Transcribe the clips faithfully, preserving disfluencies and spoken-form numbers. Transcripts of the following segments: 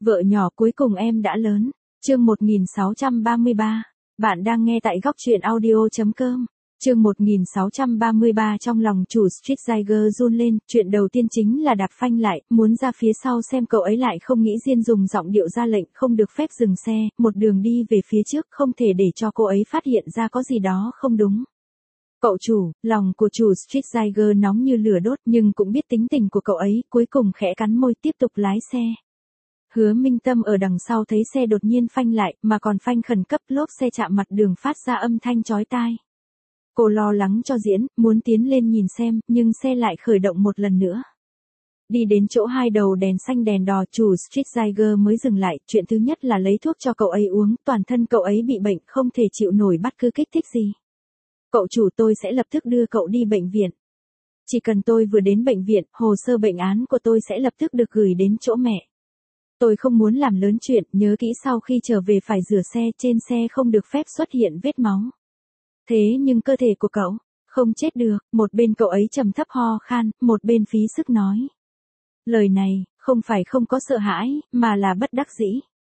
Vợ nhỏ cuối cùng em đã lớn. Chương một nghìn sáu trăm ba mươi ba. Bạn đang nghe tại góc truyện audio.com. Chương một nghìn sáu trăm ba mươi ba. Trong lòng chủ Street Tiger run lên, chuyện đầu tiên chính là đạp phanh lại, muốn ra phía sau xem cậu ấy lại không nghĩ Diên dùng giọng điệu ra lệnh không được phép dừng xe, một đường đi về phía trước không thể để cho cô ấy phát hiện ra có gì đó không đúng. Cậu chủ, lòng của chủ Street Tiger nóng như lửa đốt nhưng cũng biết tính tình của cậu ấy, cuối cùng khẽ cắn môi tiếp tục lái xe. Hứa Minh Tâm ở đằng sau thấy xe đột nhiên phanh lại, mà còn phanh khẩn cấp, lốp xe chạm mặt đường phát ra âm thanh chói tai. Cô lo lắng cho Diễn, muốn tiến lên nhìn xem, nhưng xe lại khởi động một lần nữa. Đi đến chỗ hai đầu đèn xanh đèn đỏ, chủ Street Tiger mới dừng lại, chuyện thứ nhất là lấy thuốc cho cậu ấy uống, toàn thân cậu ấy bị bệnh, không thể chịu nổi bất cứ kích thích gì. Cậu chủ, tôi sẽ lập tức đưa cậu đi bệnh viện. Chỉ cần tôi vừa đến bệnh viện, hồ sơ bệnh án của tôi sẽ lập tức được gửi đến chỗ mẹ. Tôi không muốn làm lớn chuyện, nhớ kỹ sau khi trở về phải rửa xe, trên xe không được phép xuất hiện vết máu. Thế nhưng cơ thể của cậu, không chết được, một bên cậu ấy trầm thấp ho khan, một bên phí sức nói. Lời này, không phải không có sợ hãi, mà là bất đắc dĩ.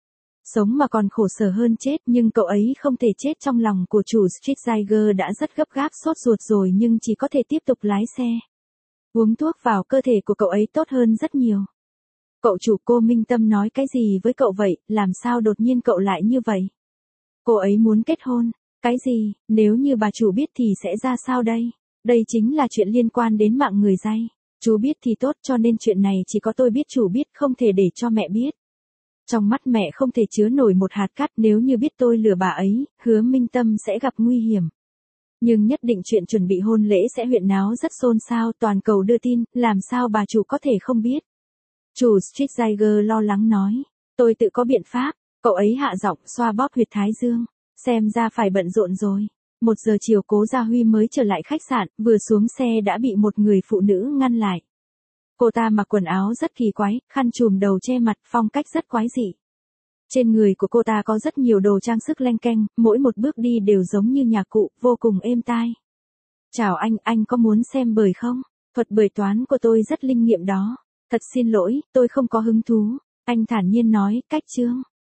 Sống mà còn khổ sở hơn chết, nhưng cậu ấy không thể chết trong lòng của chủ Street Tiger đã rất gấp gáp sốt ruột rồi nhưng chỉ có thể tiếp tục lái xe. Uống thuốc vào cơ thể của cậu ấy tốt hơn rất nhiều. Cậu chủ, cô Minh Tâm nói cái gì với cậu vậy, làm sao đột nhiên cậu lại như vậy? Cô ấy muốn kết hôn, cái gì, nếu như bà chủ biết thì sẽ ra sao đây? Đây chính là chuyện liên quan đến mạng người dây. Chú biết thì tốt, cho nên chuyện này chỉ có tôi biết, chủ biết, không thể để cho mẹ biết. Trong mắt mẹ không thể chứa nổi một hạt cát, nếu như biết tôi lừa bà ấy, Hứa Minh Tâm sẽ gặp nguy hiểm. Nhưng nhất định chuyện chuẩn bị hôn lễ sẽ huyên náo rất xôn xao, toàn cầu đưa tin, làm sao bà chủ có thể không biết? Chủ Street Tiger lo lắng nói, tôi tự có biện pháp. Cậu ấy hạ giọng xoa bóp huyệt thái dương, xem ra phải bận rộn rồi. Một giờ chiều Cố Gia Huy mới trở lại khách sạn, vừa xuống xe đã bị một người phụ nữ ngăn lại. Cô ta mặc quần áo rất kỳ quái, khăn trùm đầu che mặt, phong cách rất quái dị. Trên người của cô ta có rất nhiều đồ trang sức leng keng, mỗi một bước đi đều giống như nhạc cụ, vô cùng êm tai. Chào anh, anh có muốn xem bời không? Thuật bời toán của tôi rất linh nghiệm đó. Thật xin lỗi, tôi không có hứng thú. Anh thản nhiên nói, cách chương.